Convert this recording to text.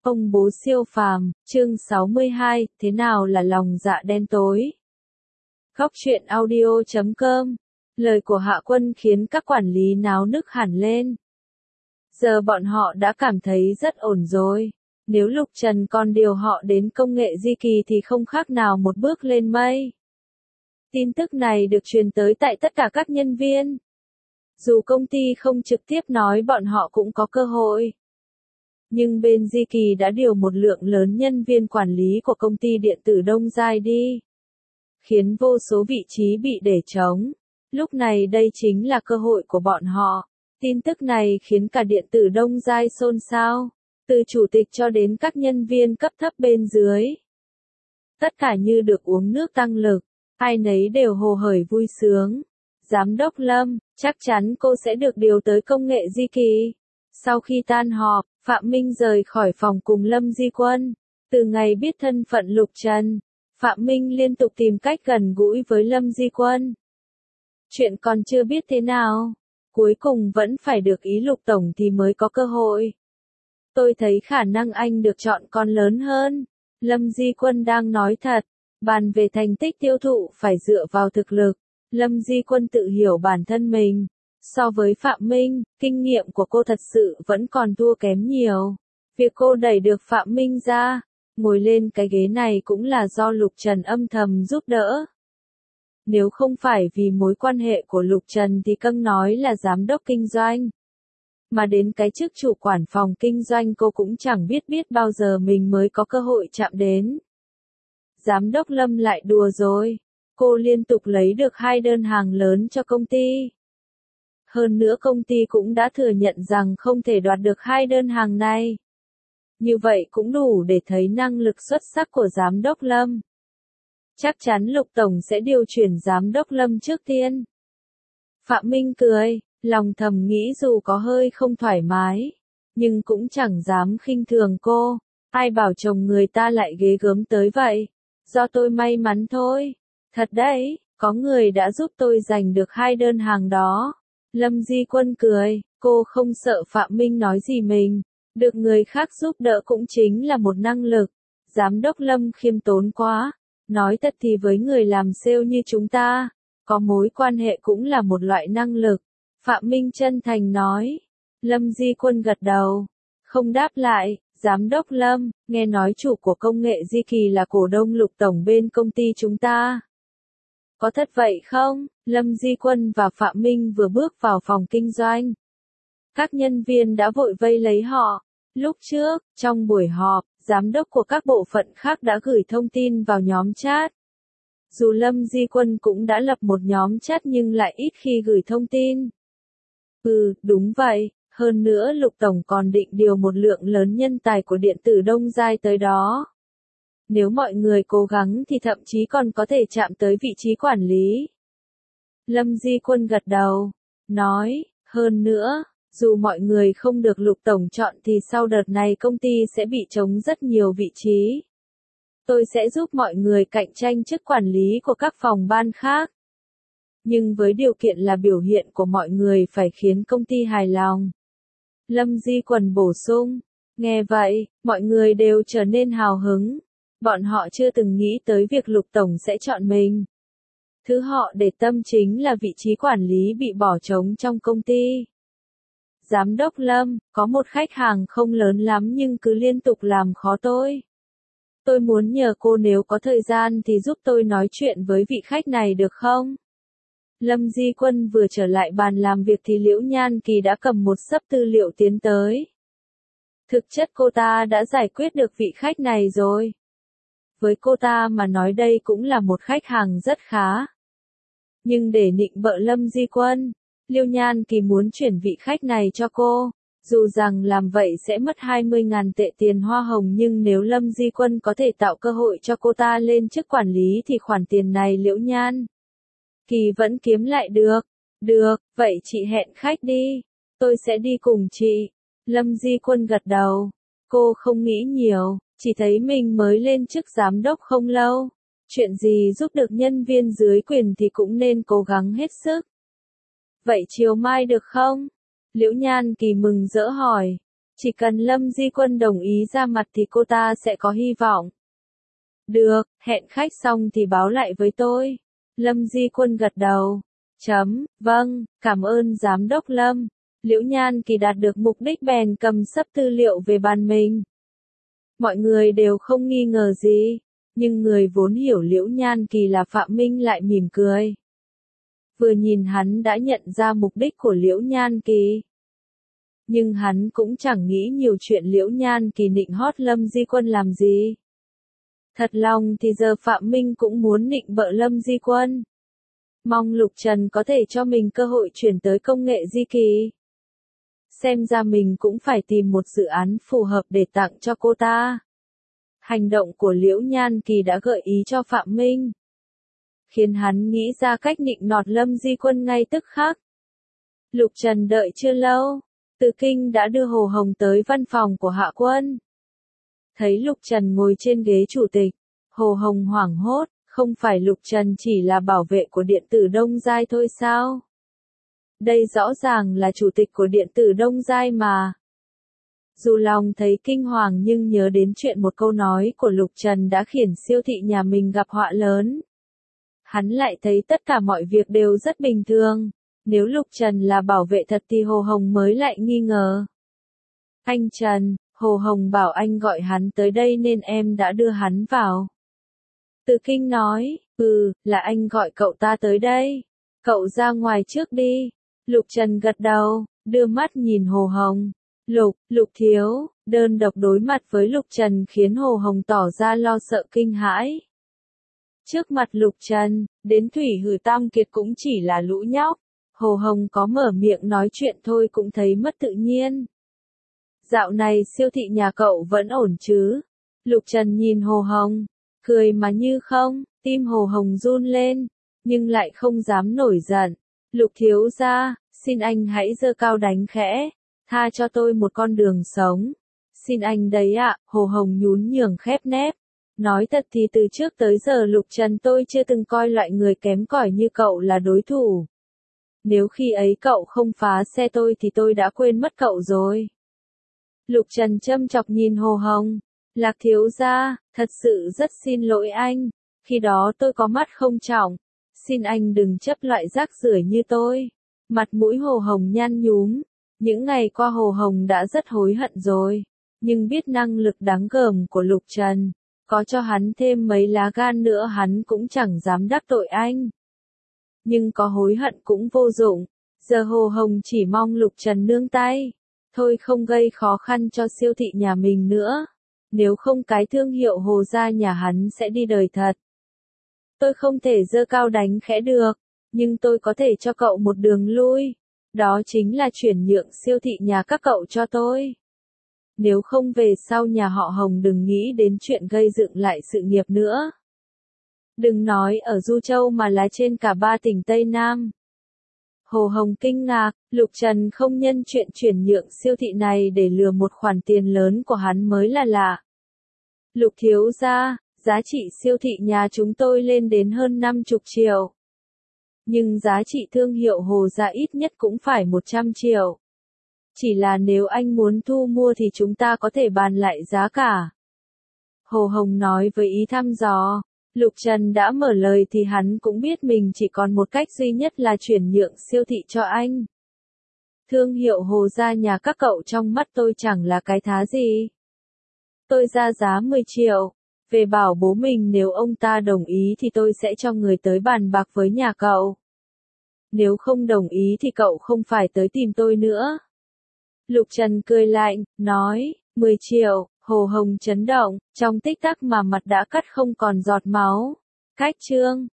Ông bố siêu phàm, chương 62, thế nào là lòng dạ đen tối? Góc truyện audio.com. Lời của Hạ Quân khiến các quản lý náo nức hẳn lên. Giờ bọn họ đã cảm thấy rất ổn rồi. Nếu Lục Trần còn điều họ đến công nghệ di kỳ thì không khác nào một bước lên mây. Tin tức này được truyền tới tại tất cả các nhân viên. Dù công ty không trực tiếp nói bọn họ cũng có cơ hội. Nhưng bên Di Kỳ đã điều một lượng lớn nhân viên quản lý của công ty điện tử Đông Giai đi. Khiến vô số vị trí bị để trống. Lúc này đây chính là cơ hội của bọn họ. Tin tức này khiến cả điện tử Đông Giai xôn xao. Từ chủ tịch cho đến các nhân viên cấp thấp bên dưới. Tất cả như được uống nước tăng lực. Ai nấy đều hồ hởi vui sướng. Giám đốc Lâm, chắc chắn cô sẽ được điều tới công nghệ Di Kỳ. Sau khi tan họp, Phạm Minh rời khỏi phòng cùng Lâm Di Quân. Từ ngày biết thân phận Lục Trần, Phạm Minh liên tục tìm cách gần gũi với Lâm Di Quân. Chuyện còn chưa biết thế nào, cuối cùng vẫn phải được ý Lục Tổng thì mới có cơ hội. Tôi thấy khả năng anh được chọn còn lớn hơn. Lâm Di Quân đang nói thật, bàn về thành tích tiêu thụ phải dựa vào thực lực. Lâm Di Quân tự hiểu bản thân mình. So với Phạm Minh, kinh nghiệm của cô thật sự vẫn còn thua kém nhiều. Việc cô đẩy được Phạm Minh ra, ngồi lên cái ghế này cũng là do Lục Trần âm thầm giúp đỡ. Nếu không phải vì mối quan hệ của Lục Trần thì căng nói là giám đốc kinh doanh. Mà đến cái chức chủ quản phòng kinh doanh cô cũng chẳng biết bao giờ mình mới có cơ hội chạm đến. Giám đốc Lâm lại đùa rồi. Cô liên tục lấy được 2 đơn hàng lớn cho công ty. Hơn nữa công ty cũng đã thừa nhận rằng không thể đoạt được 2 đơn hàng này. Như vậy cũng đủ để thấy năng lực xuất sắc của Giám đốc Lâm. Chắc chắn Lục Tổng sẽ điều chuyển Giám đốc Lâm trước tiên. Phạm Minh cười, lòng thầm nghĩ dù có hơi không thoải mái, nhưng cũng chẳng dám khinh thường cô. Ai bảo chồng người ta lại ghê gớm tới vậy? Do tôi may mắn thôi. Thật đấy, có người đã giúp tôi giành được 2 đơn hàng đó. Lâm Di Quân cười, cô không sợ Phạm Minh nói gì mình. Được người khác giúp đỡ cũng chính là một năng lực. Giám đốc Lâm khiêm tốn quá. Nói thật thì với người làm sale như chúng ta, có mối quan hệ cũng là một loại năng lực. Phạm Minh chân thành nói. Lâm Di Quân gật đầu. Không đáp lại. Giám đốc Lâm, nghe nói chủ của công nghệ Di Kỳ là cổ đông Lục Tổng bên công ty chúng ta. Có thật vậy không? Lâm Di Quân và Phạm Minh vừa bước vào phòng kinh doanh. Các nhân viên đã vội vây lấy họ. Lúc trước, trong buổi họp, giám đốc của các bộ phận khác đã gửi thông tin vào nhóm chat. Dù Lâm Di Quân cũng đã lập một nhóm chat nhưng lại ít khi gửi thông tin. Đúng vậy. Hơn nữa Lục Tổng còn định điều một lượng lớn nhân tài của điện tử Đông Giai tới đó. Nếu mọi người cố gắng thì thậm chí còn có thể chạm tới vị trí quản lý. Lâm Di Quân gật đầu, nói, hơn nữa, dù mọi người không được Lục Tổng chọn thì sau đợt này công ty sẽ bị trống rất nhiều vị trí. Tôi sẽ giúp mọi người cạnh tranh chức quản lý của các phòng ban khác. Nhưng với điều kiện là biểu hiện của mọi người phải khiến công ty hài lòng. Lâm Di Quân bổ sung, nghe vậy, mọi người đều trở nên hào hứng. Bọn họ chưa từng nghĩ tới việc Lục Tổng sẽ chọn mình. Thứ họ để tâm chính là vị trí quản lý bị bỏ trống trong công ty. Giám đốc Lâm, có một khách hàng không lớn lắm nhưng cứ liên tục làm khó tôi. Tôi muốn nhờ cô nếu có thời gian thì giúp tôi nói chuyện với vị khách này được không? Lâm Di Quân vừa trở lại bàn làm việc thì Liễu Nhan Kỳ đã cầm một xấp tư liệu tiến tới. Thực chất cô ta đã giải quyết được vị khách này rồi. Với cô ta mà nói đây cũng là một khách hàng rất khá. Nhưng để nịnh bợ Lâm Di Quân, Liễu Nhan Kỳ muốn chuyển vị khách này cho cô. Dù rằng làm vậy sẽ mất 20.000 tệ tiền hoa hồng nhưng nếu Lâm Di Quân có thể tạo cơ hội cho cô ta lên chức quản lý thì khoản tiền này Liễu Nhan Kỳ vẫn kiếm lại được. Được, vậy chị hẹn khách đi. Tôi sẽ đi cùng chị. Lâm Di Quân gật đầu. Cô không nghĩ nhiều, chỉ thấy mình mới lên chức giám đốc không lâu. Chuyện gì giúp được nhân viên dưới quyền thì cũng nên cố gắng hết sức. Vậy chiều mai được không? Liễu Nhan Kỳ mừng rỡ hỏi. Chỉ cần Lâm Di Quân đồng ý ra mặt thì cô ta sẽ có hy vọng. Được, hẹn khách xong thì báo lại với tôi. Lâm Di Quân gật đầu. Vâng, cảm ơn Giám đốc Lâm. Liễu Nhan Kỳ đạt được mục đích bèn cầm sấp tư liệu về bàn mình. Mọi người đều không nghi ngờ gì, nhưng người vốn hiểu Liễu Nhan Kỳ là Phạm Minh lại mỉm cười. Vừa nhìn hắn đã nhận ra mục đích của Liễu Nhan Kỳ. Nhưng hắn cũng chẳng nghĩ nhiều chuyện Liễu Nhan Kỳ nịnh hót Lâm Di Quân làm gì. Thật lòng thì giờ Phạm Minh cũng muốn nịnh bợ Lâm Di Quân. Mong Lục Trần có thể cho mình cơ hội chuyển tới công nghệ di kỳ. Xem ra mình cũng phải tìm một dự án phù hợp để tặng cho cô ta. Hành động của Liễu Nhan Kỳ đã gợi ý cho Phạm Minh, khiến hắn nghĩ ra cách nịnh nọt Lâm Di Quân ngay tức khắc. Lục Trần đợi chưa lâu, Từ Kinh đã đưa Hồ Hồng tới văn phòng của Hạ Quân. Thấy Lục Trần ngồi trên ghế chủ tịch, Hồ Hồng hoảng hốt, không phải Lục Trần chỉ là bảo vệ của điện tử Đông Giai thôi sao? Đây rõ ràng là chủ tịch của điện tử Đông Giai mà. Dù lòng thấy kinh hoàng nhưng nhớ đến chuyện một câu nói của Lục Trần đã khiến siêu thị nhà mình gặp họa lớn. Hắn lại thấy tất cả mọi việc đều rất bình thường. Nếu Lục Trần là bảo vệ thật thì Hồ Hồng mới lại nghi ngờ. Anh Trần, Hồ Hồng bảo anh gọi hắn tới đây nên em đã đưa hắn vào. Từ Kinh nói, là anh gọi cậu ta tới đây. Cậu ra ngoài trước đi. Lục Trần gật đầu, đưa mắt nhìn Hồ Hồng. Lục thiếu, đơn độc đối mặt với Lục Trần khiến Hồ Hồng tỏ ra lo sợ kinh hãi. Trước mặt Lục Trần, đến Thủy Hử Tam Kiệt cũng chỉ là lũ nhóc. Hồ Hồng có mở miệng nói chuyện thôi cũng thấy mất tự nhiên. Dạo này siêu thị nhà cậu vẫn ổn chứ? Lục Trần nhìn Hồ Hồng, cười mà như không, tim Hồ Hồng run lên, nhưng lại không dám nổi giận. Lục thiếu gia, xin anh hãy giơ cao đánh khẽ, tha cho tôi một con đường sống. Xin anh đấy ạ, Hồ Hồng nhún nhường khép nép. Nói thật thì từ trước tới giờ Lục Trần tôi chưa từng coi loại người kém cỏi như cậu là đối thủ. Nếu khi ấy cậu không phá xe tôi thì tôi đã quên mất cậu rồi. Lục Trần châm chọc nhìn Hồ Hồng. Lạc thiếu gia, thật sự rất xin lỗi anh. Khi đó tôi có mắt không trọng. Xin anh đừng chấp loại rác rưởi như tôi. Mặt mũi Hồ Hồng nhăn nhúm. Những ngày qua Hồ Hồng đã rất hối hận rồi. Nhưng biết năng lực đáng gờm của Lục Trần. Có cho hắn thêm mấy lá gan nữa hắn cũng chẳng dám đắc tội anh. Nhưng có hối hận cũng vô dụng. Giờ Hồ Hồng chỉ mong Lục Trần nương tay. Thôi không gây khó khăn cho siêu thị nhà mình nữa. Nếu không cái thương hiệu Hồ gia nhà hắn sẽ đi đời thật. Tôi không thể giơ cao đánh khẽ được. Nhưng tôi có thể cho cậu một đường lui. Đó chính là chuyển nhượng siêu thị nhà các cậu cho tôi. Nếu không về sau nhà họ Hồng đừng nghĩ đến chuyện gây dựng lại sự nghiệp nữa. Đừng nói ở Du Châu mà là trên cả 3 tỉnh Tây Nam. Hồ Hồng kinh ngạc, Lục Trần không nhân chuyện chuyển nhượng siêu thị này để lừa một khoản tiền lớn của hắn mới là lạ. Lục thiếu gia, giá trị siêu thị nhà chúng tôi lên đến hơn 50 triệu. Nhưng giá trị thương hiệu Hồ gia ít nhất cũng phải 100 triệu. Chỉ là nếu anh muốn thu mua thì chúng ta có thể bàn lại giá cả. Hồ Hồng nói với ý thăm dò. Lục Trần đã mở lời thì hắn cũng biết mình chỉ còn một cách duy nhất là chuyển nhượng siêu thị cho anh. Thương hiệu Hồ gia nhà các cậu trong mắt tôi chẳng là cái thá gì. Tôi ra giá 10 triệu. Về bảo bố mình nếu ông ta đồng ý thì tôi sẽ cho người tới bàn bạc với nhà cậu. Nếu không đồng ý thì cậu không phải tới tìm tôi nữa. Lục Trần cười lạnh, nói, 10 triệu. Hồ Hồng chấn động, trong tích tắc mà mặt đã cắt không còn giọt máu. Cách chương